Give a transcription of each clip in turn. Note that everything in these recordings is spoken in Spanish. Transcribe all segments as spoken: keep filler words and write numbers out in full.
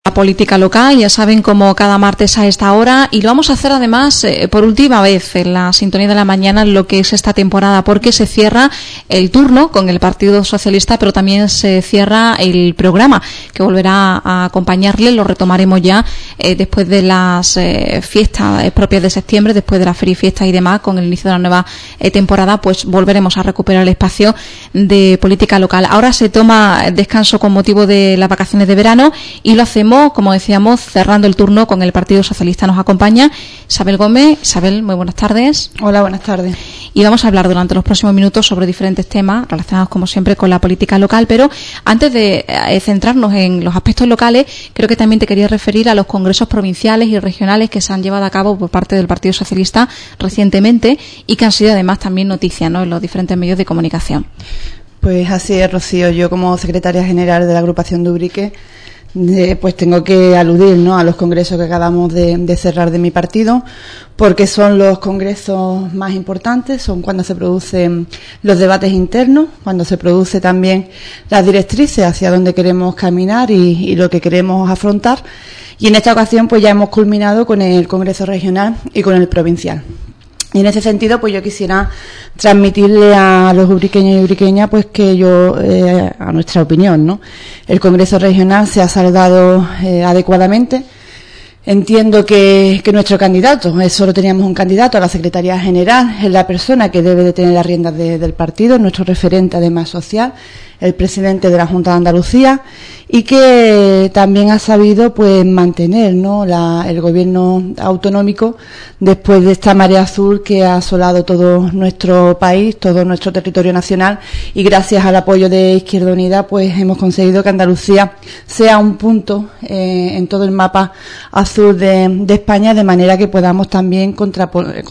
La política local, ya saben, como cada martes a esta hora, y lo vamos a hacer además eh, por última vez en la sintonía de la mañana en lo que es esta temporada, porque se cierra el turno con el Partido Socialista, pero también se cierra el programa que volverá a acompañarle. Lo retomaremos ya eh, después de las eh, fiestas eh, propias de septiembre, después de la feria y fiesta y demás, con el inicio de la nueva eh, temporada, pues volveremos a recuperar el espacio de política local. Ahora se toma descanso con motivo de las vacaciones de verano y lo hacemos, como decíamos, cerrando el turno con el Partido Socialista. Nos acompaña Isabel Gómez. Isabel, muy buenas tardes. Hola, buenas tardes. Y vamos a hablar durante los próximos minutos sobre diferentes temas relacionados, como siempre, con la política local, pero antes de eh, centrarnos en los aspectos locales, creo que también te quería referir a los congresos provinciales y regionales que se han llevado a cabo por parte del Partido Socialista recientemente y que han sido además también noticias, ¿no?, en los diferentes medios de comunicación. Pues así es, Rocío. Yo, como secretaria general de la agrupación de Ubrique, Eh, pues tengo que aludir, ¿no?, a los congresos que acabamos de, de cerrar de mi partido, porque son los congresos más importantes, son cuando se producen los debates internos, cuando se produce también las directrices hacia dónde queremos caminar y, y lo que queremos afrontar. Y en esta ocasión pues ya hemos culminado con el Congreso Regional y con el Provincial. Y en ese sentido, pues yo quisiera transmitirle a los ubriqueños y ubriqueñas, pues que yo, eh, a nuestra opinión, ¿no?, el Congreso Regional se ha saldado eh, adecuadamente. Entiendo que, que nuestro candidato, eh, solo teníamos un candidato a la Secretaría General, es la persona que debe de tener las riendas de, del partido, nuestro referente además social, el presidente de la Junta de Andalucía, y que también ha sabido pues mantener, ¿no?, la, el gobierno autonómico después de esta marea azul que ha asolado todo nuestro país, todo nuestro territorio nacional, y gracias al apoyo de Izquierda Unida pues hemos conseguido que Andalucía sea un punto eh, en todo el mapa azul de, de España, de manera que podamos también contra,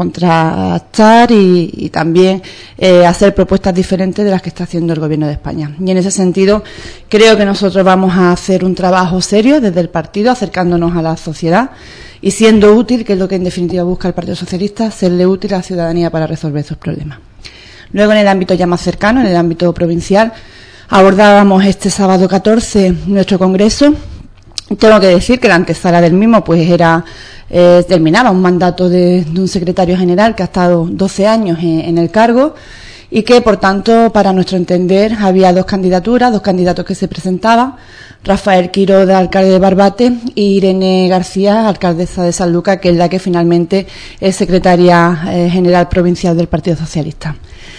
contrastar y, y también eh, hacer propuestas diferentes de las que está haciendo el gobierno de España. Y en ese sentido creo que nosotros vamos a hacer un trabajo serio desde el partido, acercándonos a la sociedad y siendo útil, que es lo que en definitiva busca el Partido Socialista, serle útil a la ciudadanía para resolver sus problemas. Luego, en el ámbito ya más cercano, en el ámbito provincial, abordábamos este sábado catorce nuestro congreso. Tengo que decir que la antesala del mismo pues era eh, terminaba un mandato de, de un secretario general que ha estado doce años en, en el cargo, y que, por tanto, para nuestro entender, había dos candidaturas, dos candidatos que se presentaban: Rafael Quiroga, alcalde de Barbate, y Irene García, alcaldesa de Sanlúcar, que es la que finalmente es secretaria eh, general provincial del Partido Socialista.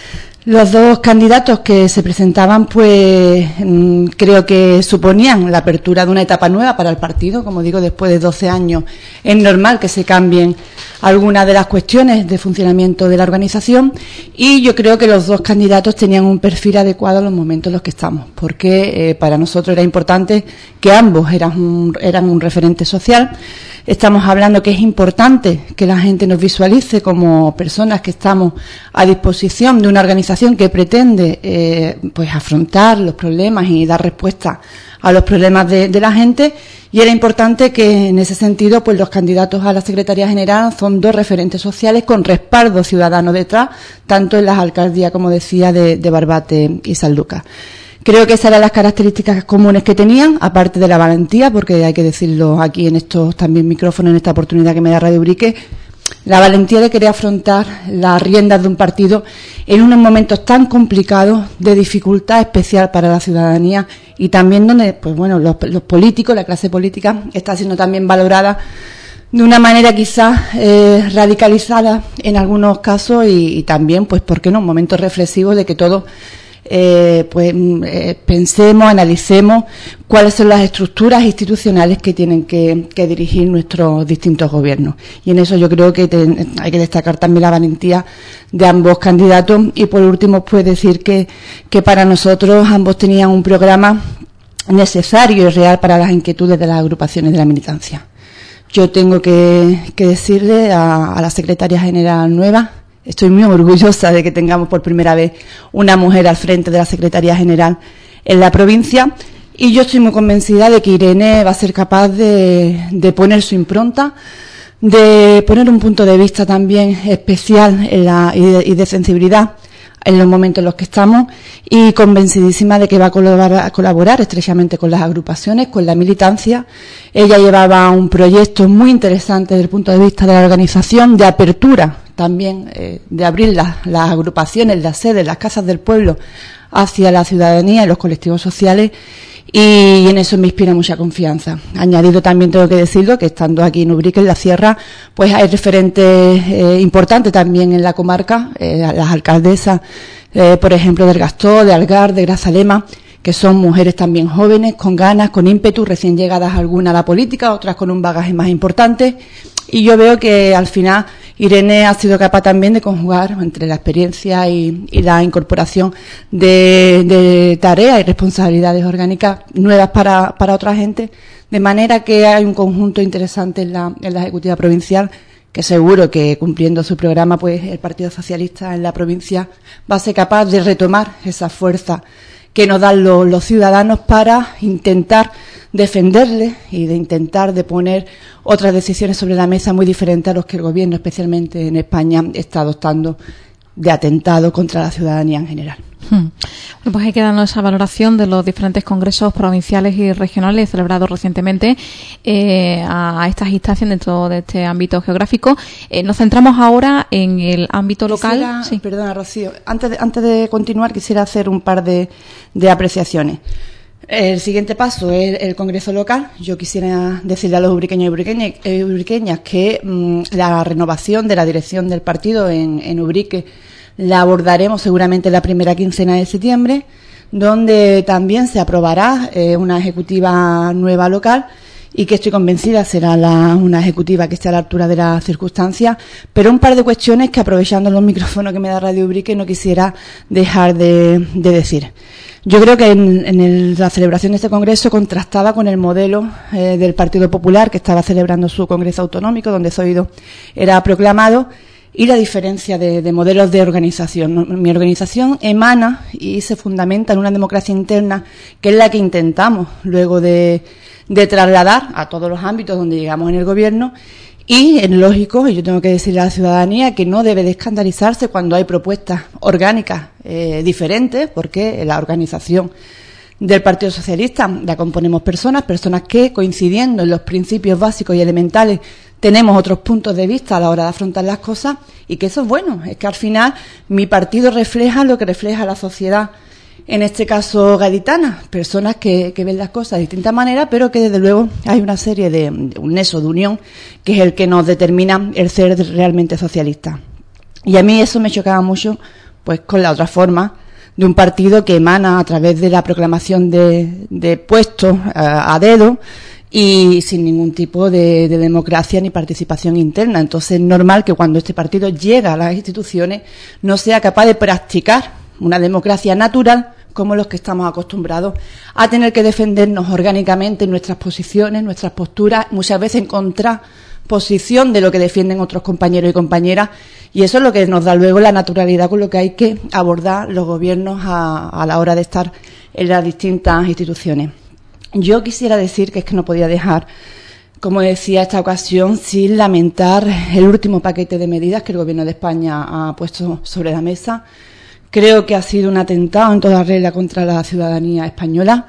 Los dos candidatos que se presentaban, pues mmm, creo que suponían la apertura de una etapa nueva para el partido. Como digo, después de doce años es normal que se cambien algunas de las cuestiones de funcionamiento de la organización, y yo creo que los dos candidatos tenían un perfil adecuado a los momentos en los que estamos, porque eh, para nosotros era importante que ambos eran un, eran un referente social. Estamos hablando que es importante que la gente nos visualice como personas que estamos a disposición de una organización que pretende eh, pues afrontar los problemas y dar respuesta a los problemas de, de la gente, y era importante que en ese sentido pues los candidatos a la Secretaría General son dos referentes sociales con respaldo ciudadano detrás, tanto en las alcaldías, como decía, de, de Barbate y Sanlúcar. Creo que esas eran las características comunes que tenían, aparte de la valentía, porque hay que decirlo aquí en estos también micrófonos, en esta oportunidad que me da Radio Ubrique, la valentía de querer afrontar las riendas de un partido en unos momentos tan complicados, de dificultad especial para la ciudadanía, y también donde, pues bueno, los, los políticos, la clase política, está siendo también valorada de una manera quizás eh, radicalizada en algunos casos, y, y también, pues, ¿por qué no?, momentos reflexivos de que todos Eh, pues eh, pensemos, analicemos cuáles son las estructuras institucionales que tienen que, que dirigir nuestros distintos gobiernos. Y en eso yo creo que te, hay que destacar también la valentía de ambos candidatos. Y por último, pues decir que, que para nosotros ambos tenían un programa necesario y real para las inquietudes de las agrupaciones de la militancia. Yo tengo que, que decirle a, a la secretaria general nueva, estoy muy orgullosa de que tengamos por primera vez una mujer al frente de la Secretaría General en la provincia, y yo estoy muy convencida de que Irene va a ser capaz de, de poner su impronta, de poner un punto de vista también especial en la, y, de, y de sensibilidad en los momentos en los que estamos y convencidísima de que va a colaborar, a colaborar estrechamente con las agrupaciones, con la militancia. Ella llevaba un proyecto muy interesante desde el punto de vista de la organización, de apertura también, eh, de abrir las, las agrupaciones, las sedes, las casas del pueblo hacia la ciudadanía y los colectivos sociales, y en eso me inspira mucha confianza. Añadido también, tengo que decirlo, que estando aquí en Ubrique, en la Sierra, pues hay referentes eh, importantes también en la comarca, eh, las alcaldesas, eh, por ejemplo, del Gastó, de Algar, de Grazalema, que son mujeres también jóvenes, con ganas, con ímpetu, recién llegadas algunas a la política, otras con un bagaje más importante, y yo veo que al final Irene ha sido capaz también de conjugar entre la experiencia y, y la incorporación de, de tareas y responsabilidades orgánicas nuevas para, para otra gente, de manera que hay un conjunto interesante en la, en la Ejecutiva Provincial, que seguro que cumpliendo su programa, pues el Partido Socialista en la provincia va a ser capaz de retomar esa fuerza que nos dan los, los ciudadanos para intentar defenderles y de intentar de poner otras decisiones sobre la mesa muy diferentes a los que el gobierno, especialmente en España, está adoptando de atentado contra la ciudadanía en general. Hmm. Bueno, pues hay que darnos esa valoración de los diferentes congresos provinciales y regionales celebrados recientemente eh, a, a estas instancias dentro de este ámbito geográfico. Eh, nos centramos ahora en el ámbito local. Quisiera, sí. Perdona, Rocío. Antes de, antes de continuar, quisiera hacer un par de, de apreciaciones. El siguiente paso es el Congreso local. Yo quisiera decirle a los ubriqueños y ubriqueñas, eh, ubriqueñas que mmm, la renovación de la dirección del partido en, en Ubrique la abordaremos seguramente la primera quincena de septiembre, donde también se aprobará eh, una ejecutiva nueva local y que estoy convencida será la, una ejecutiva que esté a la altura de las circunstancias, pero un par de cuestiones que, aprovechando los micrófonos que me da Radio Ubrique, no quisiera dejar de, de decir. Yo creo que en, en el, la celebración de este congreso contrastaba con el modelo eh, del Partido Popular, que estaba celebrando su congreso autonómico, donde Zoido era proclamado, y la diferencia de, de modelos de organización. Mi organización emana y se fundamenta en una democracia interna, que es la que intentamos luego de, de trasladar a todos los ámbitos donde llegamos en el gobierno. Y es lógico, y yo tengo que decirle a la ciudadanía que no debe de escandalizarse cuando hay propuestas orgánicas eh, diferentes, porque la organización del Partido Socialista la componemos personas, personas que, coincidiendo en los principios básicos y elementales, tenemos otros puntos de vista a la hora de afrontar las cosas, y que eso es bueno. Es que al final mi partido refleja lo que refleja la sociedad, en este caso gaditana, personas que, que ven las cosas de distintas maneras, pero que desde luego hay una serie de, de un nexo de unión que es el que nos determina el ser realmente socialista. Y a mí eso me chocaba mucho, pues con la otra forma de un partido que emana a través de la proclamación de, de puestos a, a dedo y sin ningún tipo de, de democracia ni participación interna. Entonces es normal que cuando este partido llega a las instituciones no sea capaz de practicar una democracia natural como los que estamos acostumbrados a tener que defendernos orgánicamente en nuestras posiciones, nuestras posturas, muchas veces en contraposición de lo que defienden otros compañeros y compañeras, y eso es lo que nos da luego la naturalidad con lo que hay que abordar los gobiernos a, a la hora de estar en las distintas instituciones. Yo quisiera decir que es que no podía dejar, como decía, esta ocasión sin lamentar el último paquete de medidas que el Gobierno de España ha puesto sobre la mesa. Creo que ha sido un atentado en toda regla contra la ciudadanía española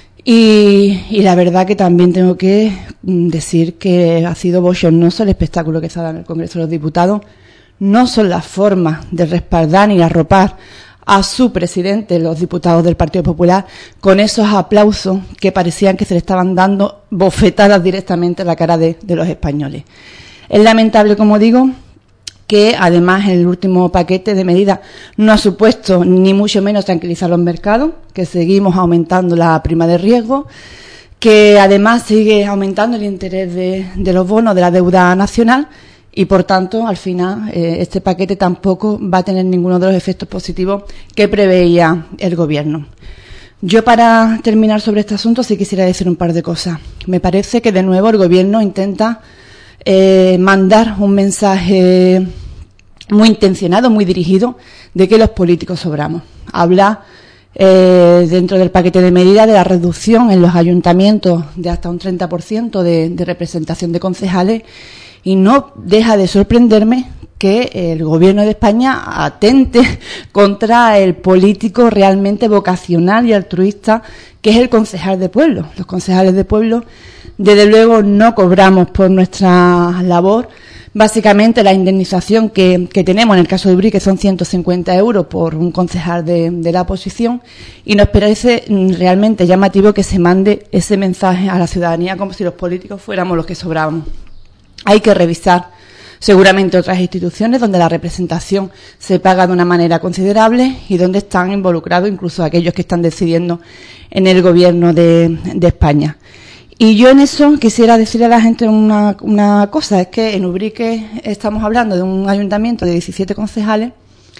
y, y la verdad que también tengo que decir que ha sido bochornoso el espectáculo que se ha dado en el Congreso de los Diputados. No son las formas de respaldar ni arropar a su presidente, los diputados del Partido Popular, con esos aplausos que parecían que se le estaban dando bofetadas directamente en la cara de, de los españoles. Es lamentable, como digo, que además el último paquete de medidas no ha supuesto ni mucho menos tranquilizar los mercados, que seguimos aumentando la prima de riesgo, que además sigue aumentando el interés de, de los bonos de la deuda nacional y, por tanto, al final eh, este paquete tampoco va a tener ninguno de los efectos positivos que preveía el Gobierno. Yo, para terminar sobre este asunto, sí quisiera decir un par de cosas. Me parece que, de nuevo, el Gobierno intenta Eh, mandar un mensaje muy intencionado, muy dirigido, de que los políticos sobramos. Habla eh, dentro del paquete de medidas de la reducción en los ayuntamientos de hasta un treinta por ciento de, de representación de concejales, y no deja de sorprenderme que el gobierno de España atente contra el político realmente vocacional y altruista que es el concejal de pueblo. Los concejales de pueblo, desde luego, no cobramos por nuestra labor. Básicamente la indemnización que, que tenemos en el caso de Ubrique son ciento cincuenta euros por un concejal de, de la oposición, y nos parece realmente llamativo que se mande ese mensaje a la ciudadanía como si los políticos fuéramos los que sobrábamos. Hay que revisar seguramente otras instituciones donde la representación se paga de una manera considerable y donde están involucrados incluso aquellos que están decidiendo en el gobierno de, de España. Y yo en eso quisiera decirle a la gente una, una cosa, es que en Ubrique estamos hablando de un ayuntamiento de diecisiete concejales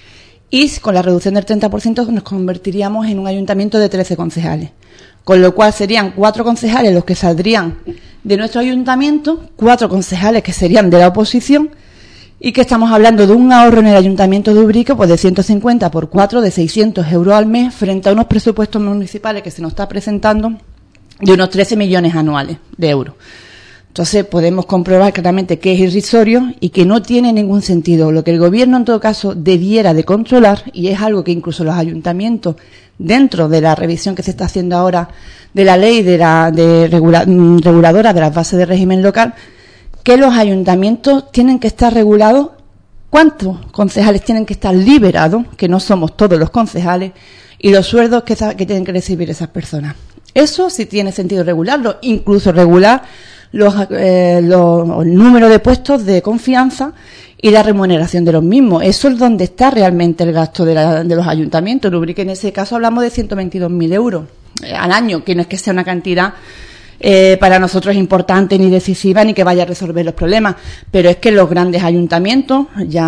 y con la reducción del treinta por ciento nos convertiríamos en un ayuntamiento de trece concejales, con lo cual serían cuatro concejales los que saldrían de nuestro ayuntamiento, cuatro concejales que serían de la oposición, y que estamos hablando de un ahorro en el ayuntamiento de Ubrique pues de ciento cincuenta por cuatro, de seiscientos euros al mes, frente a unos presupuestos municipales que se nos está presentando de unos trece millones anuales de euros. Entonces podemos comprobar claramente que es irrisorio y que no tiene ningún sentido. Lo que el gobierno en todo caso debiera de controlar, y es algo que incluso los ayuntamientos, dentro de la revisión que se está haciendo ahora de la ley de la de regula, reguladora de las bases de régimen local, que los ayuntamientos tienen que estar regulados, cuántos concejales tienen que estar liberados, que no somos todos los concejales, y los sueldos que, que tienen que recibir esas personas. Eso sí tiene sentido regularlo, incluso regular los, eh, los, el número de puestos de confianza y la remuneración de los mismos. Eso es donde está realmente el gasto de, la, de los ayuntamientos. En Ubrique, en ese caso, hablamos de ciento veintidós mil euros eh, al año, que no es que sea una cantidad eh, para nosotros importante ni decisiva ni que vaya a resolver los problemas, pero es que los grandes ayuntamientos,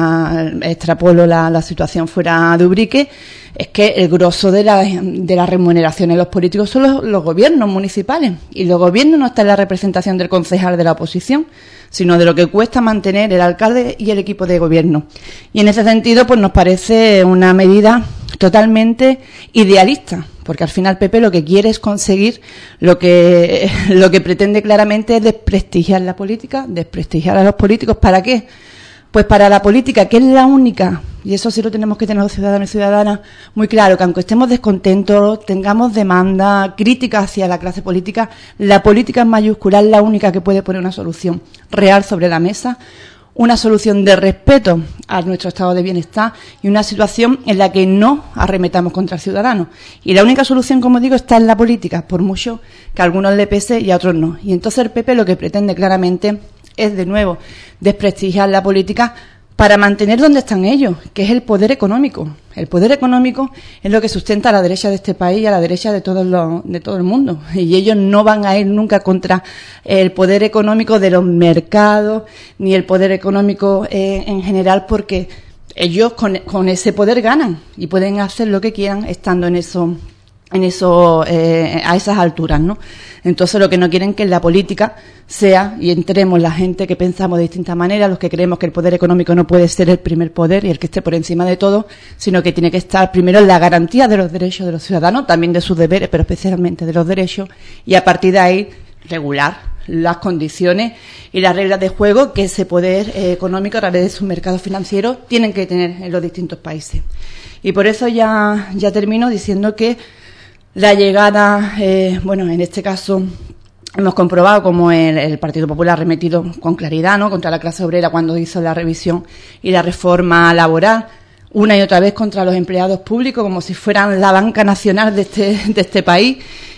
ya extrapolo la, la situación fuera de Ubrique, es que el grosso de la, de la remuneración de los políticos son los, los gobiernos municipales, y los gobiernos no están en la representación del concejal de la oposición, sino de lo que cuesta mantener el alcalde y el equipo de gobierno. Y en ese sentido, pues nos parece una medida totalmente idealista, porque al final P P lo que quiere es conseguir lo que, lo que pretende claramente es desprestigiar la política, desprestigiar a los políticos. ¿Para qué? Pues para la política, que es la única, y eso sí lo tenemos que tener los ciudadanos y ciudadanas muy claro, que aunque estemos descontentos, tengamos demanda, crítica hacia la clase política, la política en mayúscula es la única que puede poner una solución real sobre la mesa, una solución de respeto a nuestro estado de bienestar y una situación en la que no arremetamos contra el ciudadano. Y la única solución, como digo, está en la política, por mucho que a algunos le pese y a otros no. Y entonces el P P lo que pretende claramente es, de nuevo, desprestigiar la política para mantener donde están ellos, que es el poder económico. El poder económico es lo que sustenta a la derecha de este país y a la derecha de todo, lo, de todo el mundo. Y ellos no van a ir nunca contra el poder económico de los mercados, ni el poder económico eh, en general, porque ellos con, con ese poder ganan y pueden hacer lo que quieran estando en eso, en eso, eh, a esas alturas, ¿no? Entonces lo que no quieren que en la política sea, y entremos la gente que pensamos de distintas maneras, los que creemos que el poder económico no puede ser el primer poder y el que esté por encima de todo, sino que tiene que estar primero en la garantía de los derechos de los ciudadanos, también de sus deberes, pero especialmente de los derechos, y a partir de ahí regular las condiciones y las reglas de juego que ese poder eh, económico a través de sus mercados financieros tienen que tener en los distintos países. Y por eso ya, ya termino diciendo que la llegada, eh, bueno, en este caso hemos comprobado como el, el Partido Popular ha remetido con claridad, ¿no?, contra la clase obrera cuando hizo la revisión y la reforma laboral, una y otra vez contra los empleados públicos como si fueran la banca nacional de este, de este país.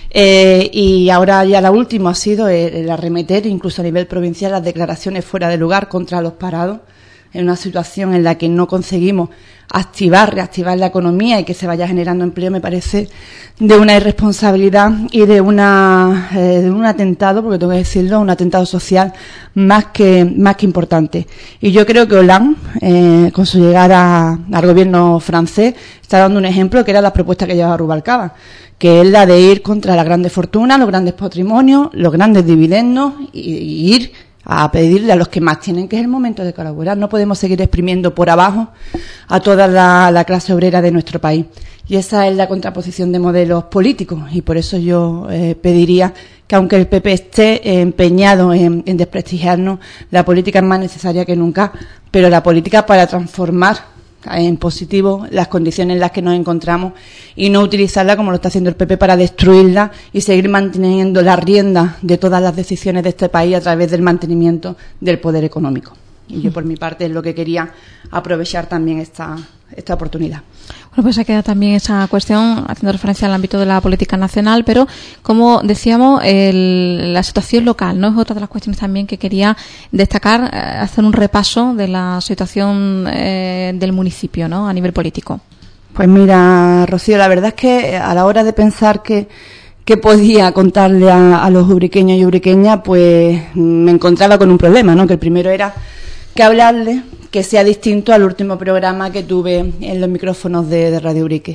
Eh, y ahora ya la última ha sido el, el arremeter, incluso a nivel provincial, las declaraciones fuera de lugar contra los parados, en una situación en la que no conseguimos activar, reactivar la economía y que se vaya generando empleo, me parece de una irresponsabilidad y de una eh, de un atentado, porque tengo que decirlo, un atentado social más que más que importante. Y yo creo que Hollande, eh, con su llegada al gobierno francés, está dando un ejemplo que era la propuesta que llevaba Rubalcaba, que es la de ir contra las grandes fortunas, los grandes patrimonios, los grandes dividendos y, y ir a pedirle a los que más tienen, que es el momento de colaborar. No podemos seguir exprimiendo por abajo a toda la, la clase obrera de nuestro país. Y esa es la contraposición de modelos políticos, y por eso yo eh, pediría que aunque el P P esté empeñado en, en desprestigiarnos, la política es más necesaria que nunca, pero la política para transformar en positivo las condiciones en las que nos encontramos y no utilizarla como lo está haciendo el P P para destruirla y seguir manteniendo la rienda de todas las decisiones de este país a través del mantenimiento del poder económico. Y yo, por mi parte, es lo que quería aprovechar también esta, esta oportunidad. Bueno, pues se queda también esa cuestión haciendo referencia al ámbito de la política nacional, pero como decíamos, el, la situación local, ¿no? Es otra de las cuestiones también que quería destacar, eh, hacer un repaso de la situación eh, del municipio, ¿no? A nivel político. Pues mira, Rocío, la verdad es que a la hora de pensar que que podía contarle a, a los ubriqueños y ubriqueñas, pues me encontraba con un problema, ¿no? Que el primero era que hablarle que sea distinto al último programa que tuve en los micrófonos de, de Radio Ubrique.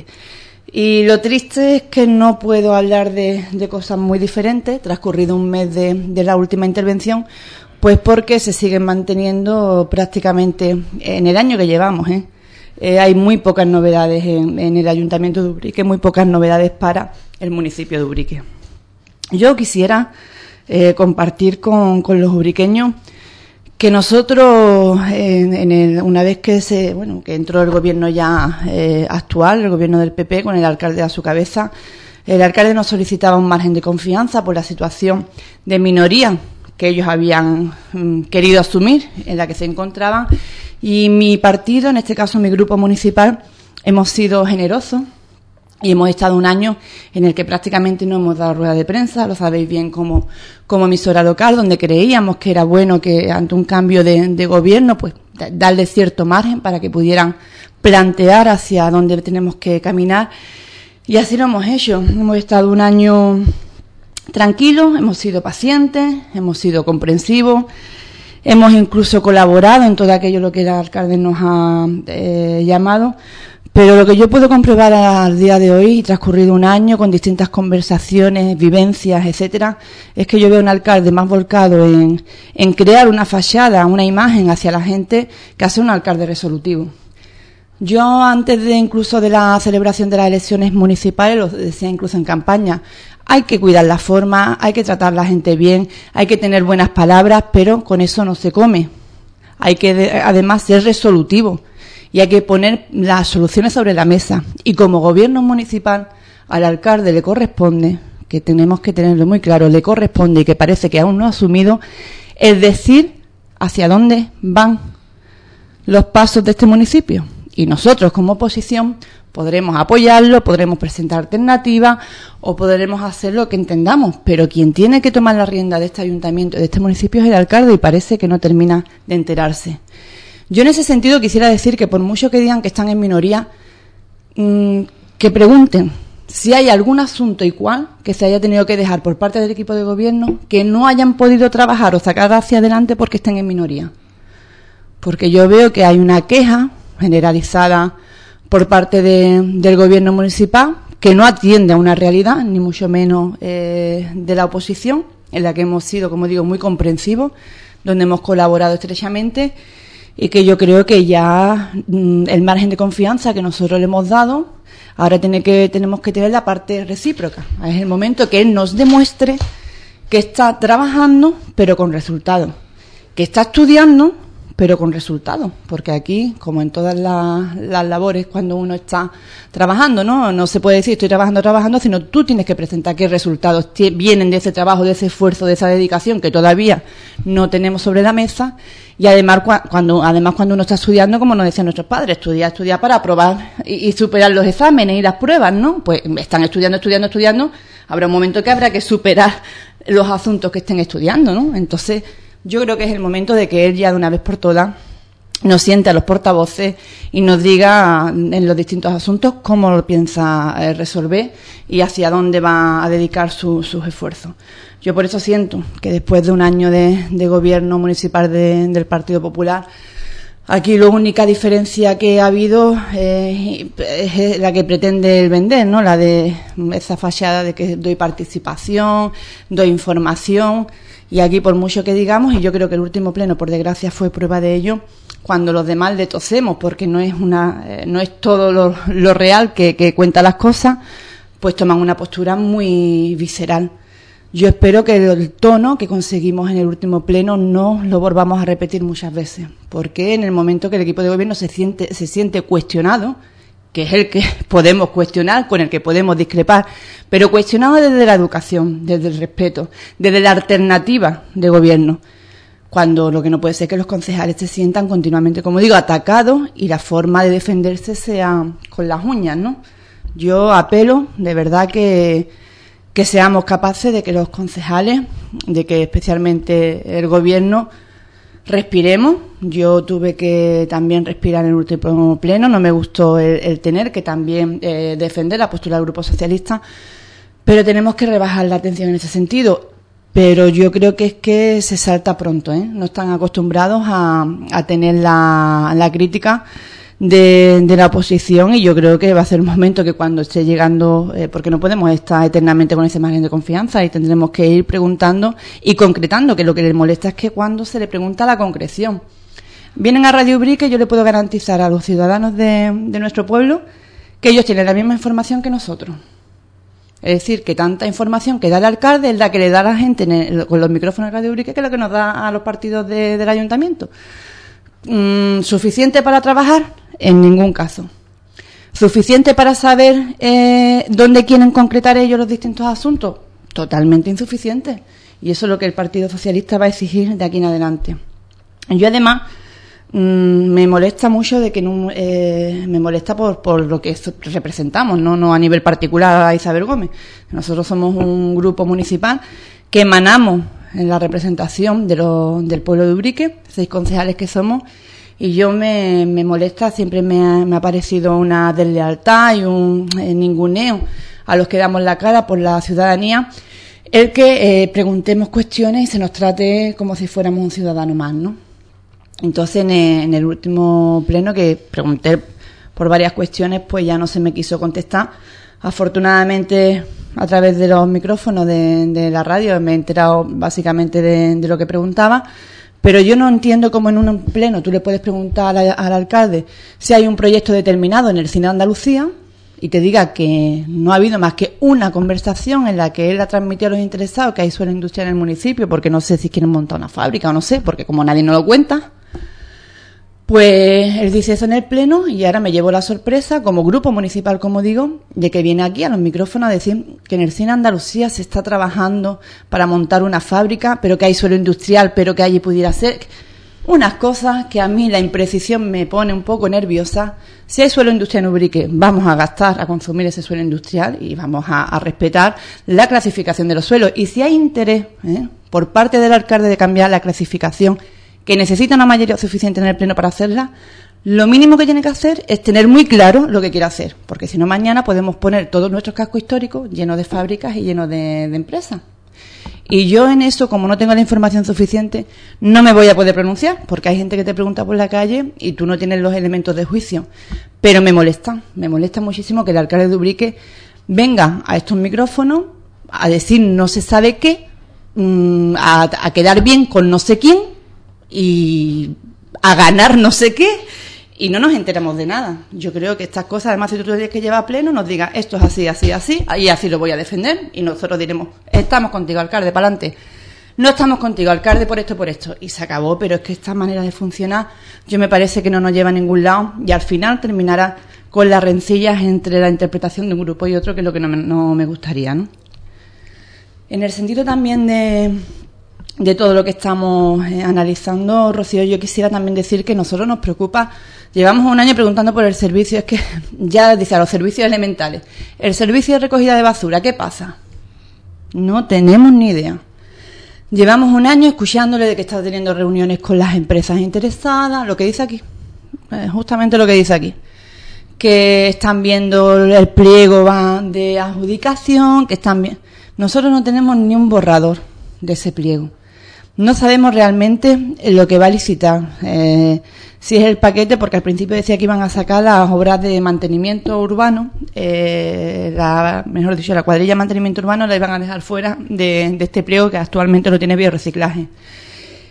Y lo triste es que no puedo hablar de, de cosas muy diferentes, transcurrido un mes de, de la última intervención, pues porque se siguen manteniendo prácticamente en el año que llevamos, ¿eh? Eh, hay muy pocas novedades en, en el Ayuntamiento de Ubrique, muy pocas novedades para el municipio de Ubrique. Yo quisiera eh, compartir con, con los ubriqueños que nosotros, en, en el, una vez que se, bueno, que entró el gobierno ya eh, actual, el gobierno del P P, con el alcalde a su cabeza, el alcalde nos solicitaba un margen de confianza por la situación de minoría que ellos habían mm, querido asumir, en la que se encontraban, y mi partido, en este caso mi grupo municipal, hemos sido generosos y hemos estado un año en el que prácticamente no hemos dado rueda de prensa, lo sabéis bien, como, como emisora local, donde creíamos que era bueno que ante un cambio de, de gobierno, pues darle cierto margen para que pudieran plantear hacia dónde tenemos que caminar. Y así lo hemos hecho. Hemos estado un año tranquilos, hemos sido pacientes, hemos sido comprensivos, hemos incluso colaborado en todo aquello lo que el alcalde nos ha eh, llamado. Pero lo que yo puedo comprobar al día de hoy, transcurrido un año con distintas conversaciones, vivencias, etcétera, es que yo veo un alcalde más volcado en, en crear una fachada, una imagen hacia la gente, que hace un alcalde resolutivo. Yo, antes de incluso de la celebración de las elecciones municipales, lo decía incluso en campaña, hay que cuidar la forma, hay que tratar a la gente bien, hay que tener buenas palabras, pero con eso no se come. Hay que, además, ser resolutivo. Y hay que poner las soluciones sobre la mesa. Y como gobierno municipal, al alcalde le corresponde, que tenemos que tenerlo muy claro, le corresponde, y que parece que aún no ha asumido, es decir hacia dónde van los pasos de este municipio. Y nosotros, como oposición, podremos apoyarlo, podremos presentar alternativas o podremos hacer lo que entendamos. Pero quien tiene que tomar la rienda de este ayuntamiento, de este municipio, es el alcalde, y parece que no termina de enterarse. Yo en ese sentido quisiera decir que por mucho que digan que están en minoría, mmm, que pregunten si hay algún asunto y cuál que se haya tenido que dejar por parte del equipo de gobierno que no hayan podido trabajar o sacar hacia adelante porque estén en minoría. Porque yo veo que hay una queja generalizada por parte de, del gobierno municipal que no atiende a una realidad, ni mucho menos eh, de la oposición, en la que hemos sido, como digo, muy comprensivos, donde hemos colaborado estrechamente. Y que yo creo que ya mmm, el margen de confianza que nosotros le hemos dado, ahora tiene que, tenemos que tener la parte recíproca. Es el momento que él nos demuestre que está trabajando, pero con resultados. Que está estudiando, pero con resultados. Porque aquí, como en todas las, las labores, cuando uno está trabajando, ¿no? No se puede decir estoy trabajando, trabajando, sino tú tienes que presentar qué resultados t- vienen de ese trabajo, de ese esfuerzo, de esa dedicación que todavía no tenemos sobre la mesa. Y además cuando, además cuando uno está estudiando, como nos decían nuestros padres, estudiar, estudiar para aprobar y, y superar los exámenes y las pruebas, ¿no? Pues están estudiando, estudiando, estudiando. Habrá un momento que habrá que superar los asuntos que estén estudiando, ¿no? Entonces, yo creo que es el momento de que él ya de una vez por todas nos siente a los portavoces y nos diga en los distintos asuntos cómo lo piensa eh, resolver y hacia dónde va a dedicar su, sus esfuerzos. Yo por eso siento que después de un año de, de gobierno municipal de, del Partido Popular, aquí la única diferencia que ha habido eh, es la que pretende el vender, ¿no? La de esa fachada de que doy participación, doy información. Y aquí, por mucho que digamos, y yo creo que el último pleno, por desgracia, fue prueba de ello, cuando los demás le tosemos, porque no es una, eh, no es todo lo, lo real que, que cuenta las cosas, pues toman una postura muy visceral. Yo espero que el tono que conseguimos en el último pleno no lo volvamos a repetir muchas veces, porque en el momento que el equipo de gobierno se siente, se siente cuestionado, que es el que podemos cuestionar, con el que podemos discrepar, pero cuestionado desde la educación, desde el respeto, desde la alternativa de gobierno, cuando lo que no puede ser es que los concejales se sientan continuamente, como digo, atacados y la forma de defenderse sea con las uñas, ¿no? Yo apelo, de verdad, que, que seamos capaces de que los concejales, de que especialmente el gobierno, respiremos. Yo tuve que también respirar en el último pleno, no me gustó el, el tener que también eh, defender la postura del Grupo Socialista, pero tenemos que rebajar la atención en ese sentido. Pero yo creo que es que se salta pronto, ¿eh? No están acostumbrados a, a tener la, la crítica de, de la oposición, y yo creo que va a ser un momento que cuando esté llegando, eh, porque no podemos estar eternamente con ese margen de confianza y tendremos que ir preguntando y concretando, que lo que les molesta es que cuando se le pregunta la concreción. Vienen a Radio Ubrique, yo le puedo garantizar a los ciudadanos de, de nuestro pueblo que ellos tienen la misma información que nosotros. Es decir, que tanta información que da el alcalde es la que le da a la gente en el, con los micrófonos de Radio Ubrique, que es lo que nos da a los partidos de, del ayuntamiento. Mm, ¿Suficiente para trabajar? En ningún caso. ¿Suficiente para saber eh, dónde quieren concretar ellos los distintos asuntos? Totalmente insuficiente. Y eso es lo que el Partido Socialista va a exigir de aquí en adelante. Yo, además, mmm, me molesta mucho de que no, eh, me molesta por, por lo que representamos, ¿no? No a nivel particular a Isabel Gómez. Nosotros somos un grupo municipal que emanamos en la representación de lo, del pueblo de Ubrique, seis concejales que somos, y yo me, me molesta, siempre me ha, me ha parecido una deslealtad y un eh, ninguneo a los que damos la cara por la ciudadanía, el que eh, preguntemos cuestiones y se nos trate como si fuéramos un ciudadano más, ¿no? Entonces, en el, en el último pleno que pregunté por varias cuestiones, pues ya no se me quiso contestar. Afortunadamente, a través de los micrófonos de, de la radio me he enterado básicamente de, de lo que preguntaba, pero yo no entiendo cómo en un pleno tú le puedes preguntar al, al alcalde si hay un proyecto determinado en el Cine de Andalucía y te diga que no ha habido más que una conversación en la que él ha transmitido a los interesados que hay suelo industrial en el municipio, porque no sé si quieren montar una fábrica o no sé, porque como nadie nos lo cuenta. Pues él dice eso en el pleno y ahora me llevo la sorpresa, como grupo municipal, como digo, de que viene aquí a los micrófonos a decir que en el Cine Andalucía se está trabajando para montar una fábrica, pero que hay suelo industrial, pero que allí pudiera ser. Unas cosas que a mí la imprecisión me pone un poco nerviosa. Si hay suelo industrial en Ubrique, vamos a gastar, a consumir ese suelo industrial y vamos a, a respetar la clasificación de los suelos. Y si hay interés ¿eh? por parte del alcalde de cambiar la clasificación, que necesita una mayoría suficiente en el pleno para hacerla, lo mínimo que tiene que hacer es tener muy claro lo que quiere hacer, porque si no mañana podemos poner todos nuestros cascos históricos llenos de fábricas y llenos de, de empresas. Y yo en eso, como no tengo la información suficiente, no me voy a poder pronunciar, porque hay gente que te pregunta por la calle y tú no tienes los elementos de juicio. Pero me molesta, me molesta muchísimo que el alcalde de Ubrique venga a estos micrófonos a decir no se sabe qué, a, a quedar bien con no sé quién, y a ganar no sé qué, y no nos enteramos de nada. Yo creo que estas cosas, además, si tú tienes que llevar a pleno, nos digas esto es así, así, así, y así lo voy a defender, y nosotros diremos, estamos contigo, alcalde, para adelante. No estamos contigo, alcalde, por esto, por esto. Y se acabó, pero es que esta manera de funcionar, yo me parece que no nos lleva a ningún lado, y al final terminará con las rencillas entre la interpretación de un grupo y otro, que es lo que no me, no me gustaría, ¿no? En el sentido también de... de todo lo que estamos eh, analizando, Rocío, yo quisiera también decir que a nosotros nos preocupa, llevamos un año preguntando por el servicio, es que ya dice a los servicios elementales, el servicio de recogida de basura, ¿qué pasa? No tenemos ni idea. Llevamos un año escuchándole de que está teniendo reuniones con las empresas interesadas, lo que dice aquí, eh, justamente lo que dice aquí, que están viendo el pliego de adjudicación, que están bien. Nosotros no tenemos ni un borrador de ese pliego. No sabemos realmente lo que va a licitar, eh, si es el paquete, porque al principio decía que iban a sacar las obras de mantenimiento urbano, eh, la, mejor dicho, la cuadrilla de mantenimiento urbano la iban a dejar fuera de, de este pliego que actualmente no tiene biorreciclaje.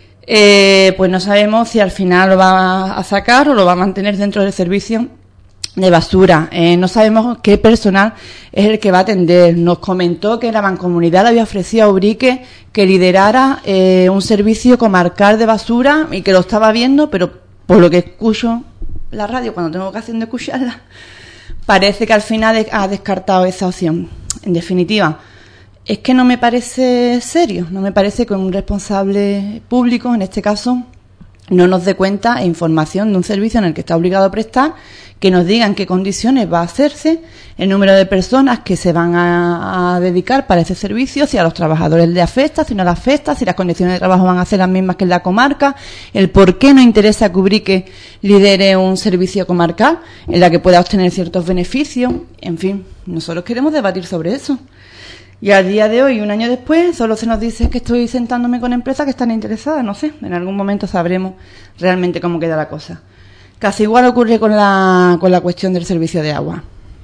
Eh, pues no sabemos si al final lo va a sacar o lo va a mantener dentro del servicio de basura. Eh, no sabemos qué personal es el que va a atender. Nos comentó que la Mancomunidad le había ofrecido a Ubrique que liderara eh, un servicio comarcal de basura y que lo estaba viendo, pero por lo que escucho la radio cuando tengo ocasión de escucharla, parece que al final ha descartado esa opción. En definitiva, es que no me parece serio, no me parece que un responsable público, en este caso, no nos dé cuenta e información de un servicio en el que está obligado a prestar, que nos digan qué condiciones va a hacerse, el número de personas que se van a, a dedicar para ese servicio, si a los trabajadores les afecta, si no les afecta, si las condiciones de trabajo van a ser las mismas que en la comarca, el por qué no interesa que Ubrique lidere un servicio comarcal en la que pueda obtener ciertos beneficios. En fin, nosotros queremos debatir sobre eso. Y al día de hoy, un año después, solo se nos dice que estoy sentándome con empresas que están interesadas. No sé, en algún momento sabremos realmente cómo queda la cosa. Casi igual ocurre con la, con la cuestión del servicio de agua.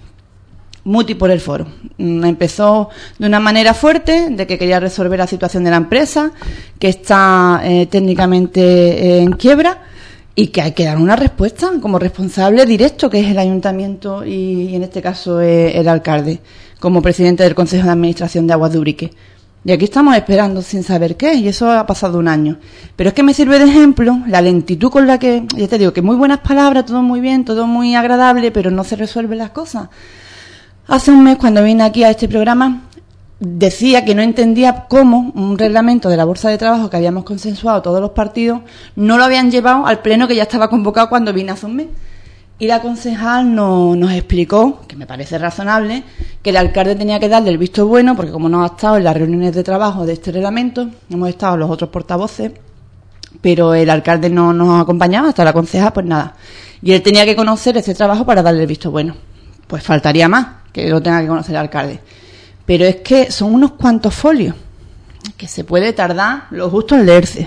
Muti por el foro. Empezó de una manera fuerte, de que quería resolver la situación de la empresa, que está eh, técnicamente eh, en quiebra, y que hay que dar una respuesta como responsable directo, que es el ayuntamiento y, y en este caso eh, el alcalde, como presidente del Consejo de Administración de Aguas de Ubrique. Y aquí estamos esperando sin saber qué, y eso ha pasado un año. Pero es que me sirve de ejemplo la lentitud con la que, ya te digo, que muy buenas palabras, todo muy bien, todo muy agradable, pero no se resuelven las cosas. Hace un mes, cuando vine aquí a este programa, decía que no entendía cómo un reglamento de la Bolsa de Trabajo que habíamos consensuado todos los partidos no lo habían llevado al pleno que ya estaba convocado cuando vine hace un mes. Y la concejal no, nos explicó, que me parece razonable, que el alcalde tenía que darle el visto bueno, porque como no ha estado en las reuniones de trabajo de este reglamento, hemos estado los otros portavoces, pero el alcalde no nos acompañaba, hasta la concejal, pues nada. Y él tenía que conocer ese trabajo para darle el visto bueno. Pues faltaría más que lo tenga que conocer el alcalde. Pero es que son unos cuantos folios, que se puede tardar lo justo en leerse.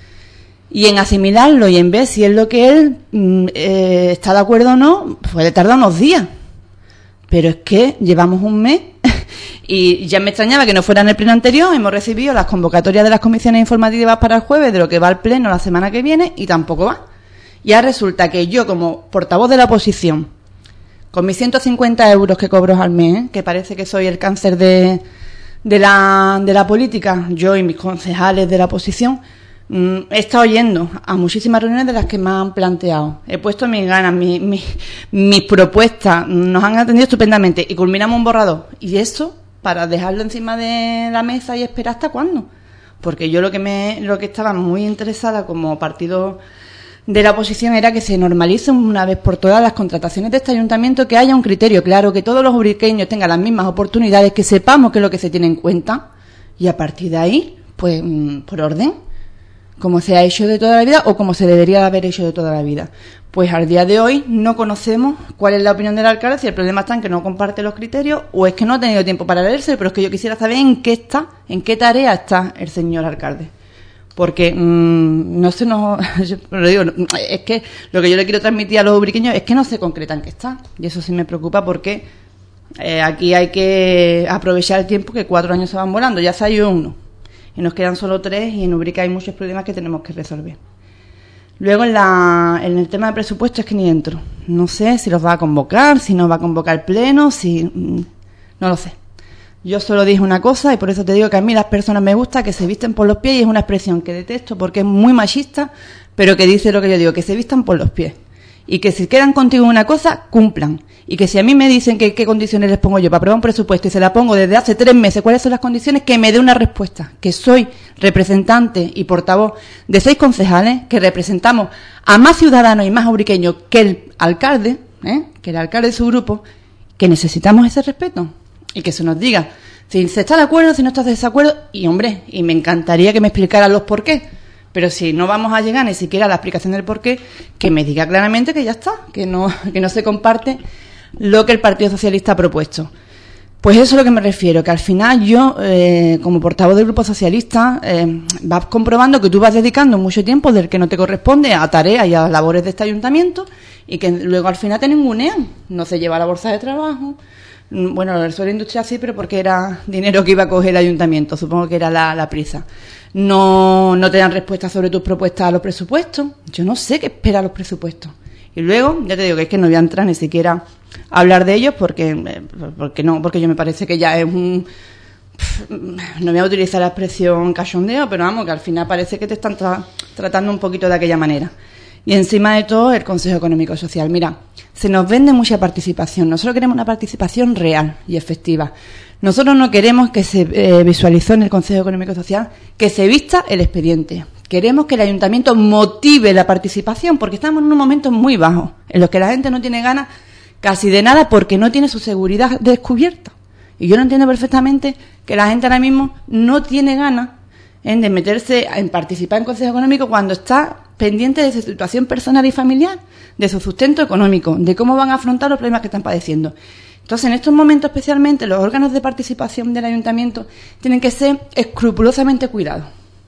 Y en asimilarlo y en ver si es lo que él eh, está de acuerdo o no, puede tardar unos días. Pero es que llevamos un mes y ya me extrañaba que no fuera en el pleno anterior. Hemos recibido las convocatorias de las comisiones informativas para el jueves de lo que va al pleno la semana que viene y tampoco va. Ya resulta que yo, como portavoz de la oposición, con mis ciento cincuenta euros que cobro al mes, ¿eh? Que parece que soy el cáncer de, de, la, de la política, yo y mis concejales de la oposición, he estado yendo a muchísimas reuniones de las que me han planteado. He puesto mis ganas, mis, mis, mis propuestas, nos han atendido estupendamente y culminamos un borrador. ¿Y eso? Para dejarlo encima de la mesa y esperar hasta cuándo. Porque yo lo que me, lo que estaba muy interesada como partido de la oposición era que se normalice una vez por todas las contrataciones de este ayuntamiento, que haya un criterio claro, que todos los ubriqueños tengan las mismas oportunidades, que sepamos qué es lo que se tiene en cuenta y a partir de ahí, pues por orden, como se ha hecho de toda la vida o como se debería haber hecho de toda la vida. Pues al día de hoy no conocemos cuál es la opinión del alcalde, si el problema está en que no comparte los criterios o es que no ha tenido tiempo para leerse, pero es que yo quisiera saber en qué está, en qué tarea está el señor alcalde. Porque mmm, no se nos... yo lo digo, es que lo que yo le quiero transmitir a los ubriqueños es que no se concreta en qué está. Y eso sí me preocupa porque eh, aquí hay que aprovechar el tiempo, que cuatro años se van volando. Ya se ha ido uno. Y nos quedan solo tres y en Ubrique hay muchos problemas que tenemos que resolver. Luego en, la, en el tema de presupuestos es que ni entro. No sé si los va a convocar, si no va a convocar el pleno, si... no lo sé. Yo solo dije una cosa y por eso te digo que a mí las personas me gusta que se visten por los pies, y es una expresión que detesto porque es muy machista, pero que dice lo que yo digo, que se vistan por los pies. Y que si quedan contigo en una cosa, cumplan. Y que si a mí me dicen que qué condiciones les pongo yo para aprobar un presupuesto y se la pongo desde hace tres meses, cuáles son las condiciones, que me dé una respuesta. Que soy representante y portavoz de seis concejales, que representamos a más ciudadanos y más ubriqueños que el alcalde, ¿eh? que el alcalde de su grupo, que necesitamos ese respeto. Y que se nos diga si se está de acuerdo, si no está de desacuerdo. Y hombre, y me encantaría que me explicaran los por qué. Pero si no vamos a llegar ni siquiera a la explicación del por qué, que me diga claramente que ya está, que no, que no se comparte lo que el Partido Socialista ha propuesto. Pues eso es a lo que me refiero, que al final yo, eh, como portavoz del Grupo Socialista, eh, vas comprobando que tú vas dedicando mucho tiempo del que no te corresponde a tareas y a labores de este ayuntamiento y que luego al final te ningunean. No se lleva la bolsa de trabajo. Bueno, el suelo industrial sí, pero porque era dinero que iba a coger el ayuntamiento, supongo que era la, la prisa. No, no te dan respuesta sobre tus propuestas a los presupuestos. Yo no sé qué espera los presupuestos. Y luego, ya te digo que es que no voy a entrar ni siquiera a hablar de ellos porque, porque no, porque yo me parece que ya es un... No voy a utilizar la expresión cachondeo, pero vamos, que al final parece que te están tra- tratando un poquito de aquella manera. Y encima de todo, el Consejo Económico y Social. Mira, se nos vende mucha participación. Nosotros queremos una participación real y efectiva. Nosotros no queremos que se eh, visualizó en el Consejo Económico y Social que se vista el expediente. Queremos que el ayuntamiento motive la participación porque estamos en un momento muy bajo, en los que la gente no tiene ganas casi de nada porque no tiene su seguridad descubierta. Y yo lo entiendo perfectamente que la gente ahora mismo no tiene ganas ¿eh? de meterse en participar en Consejo Económico cuando está pendiente de su situación personal y familiar, de su sustento económico, de cómo van a afrontar los problemas que están padeciendo. Entonces, en estos momentos especialmente, los órganos de participación del ayuntamiento tienen que ser escrupulosamente cuidados.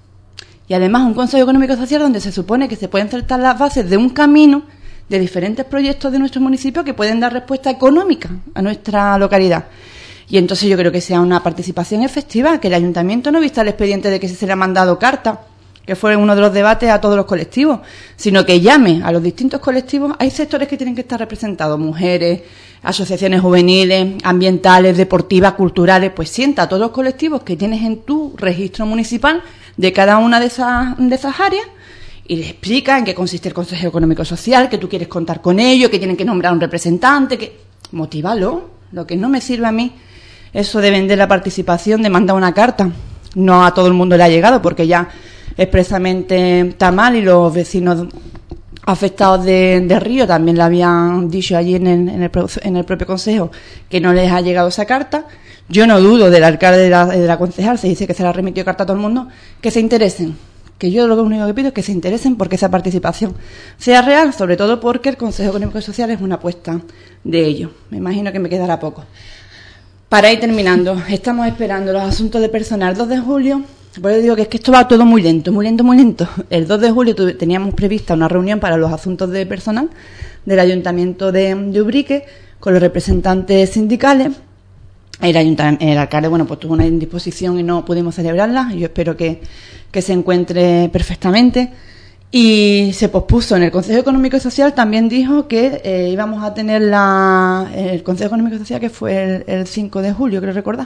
Y además un Consejo Económico y Social donde se supone que se pueden tratar las bases de un camino de diferentes proyectos de nuestro municipio que pueden dar respuesta económica a nuestra localidad. Y entonces yo creo que sea una participación efectiva, que el ayuntamiento no vista el expediente de que se le ha mandado carta, que fue uno de los debates a todos los colectivos, sino que llame a los distintos colectivos. Hay sectores que tienen que estar representados, mujeres, asociaciones juveniles, ambientales, deportivas, culturales, pues sienta a todos los colectivos que tienes en tu registro municipal de cada una de esas, de esas áreas y les explica en qué consiste el Consejo Económico y Social, que tú quieres contar con ellos, que tienen que nombrar un representante, que motívalo. Lo que no me sirve a mí eso de vender la participación, de mandar una carta. No a todo el mundo le ha llegado porque ya expresamente está mal y los vecinos afectados de, de Río también le habían dicho allí en el, en, el, en el propio consejo que no les ha llegado esa carta. Yo no dudo del alcalde de la, de la concejal, se dice que se le ha remitido carta a todo el mundo, que se interesen. Que yo lo único que pido es que se interesen porque esa participación sea real, sobre todo porque el Consejo Económico y Social es una apuesta de ello. Me imagino que me quedará poco. Para ir terminando, estamos esperando los asuntos de personal dos de julio. Por eso digo que es que esto va todo muy lento, muy lento, muy lento. El dos de julio tuve, teníamos prevista una reunión para los asuntos de personal del Ayuntamiento de, de Ubrique con los representantes sindicales. El, el alcalde, bueno, pues tuvo una indisposición y no pudimos celebrarla. Yo espero que, que se encuentre perfectamente. Y se pospuso en el Consejo Económico y Social. También dijo que eh, íbamos a tener la, el Consejo Económico y Social, que fue el, el cinco de julio, creo recordar,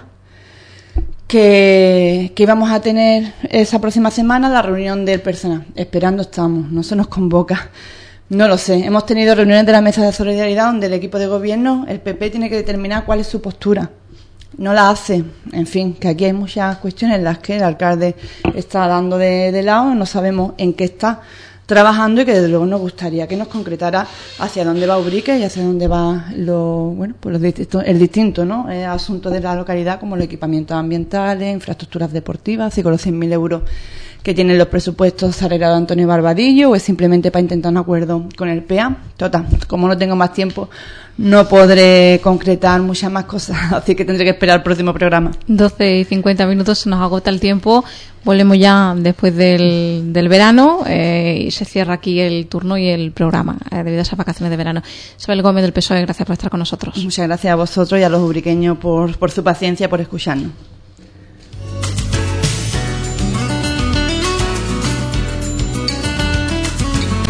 que, que íbamos a tener esa próxima semana la reunión del personal. Esperando estamos, no se nos convoca. No lo sé. Hemos tenido reuniones de la Mesa de Solidaridad donde el equipo de gobierno, el P P, tiene que determinar cuál es su postura. No la hace. En fin, que aquí hay muchas cuestiones en las que el alcalde está dando de, de lado, no sabemos en qué está trabajando y que desde luego nos gustaría que nos concretara hacia dónde va Ubrique y hacia dónde va lo, bueno, pues los distintos, el distinto, ¿no? Eh, asunto de la localidad, como los equipamientos ambientales, infraestructuras deportivas, si con los cien mil euros que tienen los presupuestos arreglado Antonio Barbadillo, o es simplemente para intentar un acuerdo con el P A. Total, como no tengo más tiempo, no podré concretar muchas más cosas, así que tendré que esperar el próximo programa. doce y cincuenta minutos, se nos agota el tiempo. Volvemos ya después del, del verano eh, y se cierra aquí el turno y el programa eh, debido a esas vacaciones de verano. Isabel Gómez del P S O E, gracias por estar con nosotros. Muchas gracias a vosotros y a los ubriqueños por, por su paciencia, por escucharnos.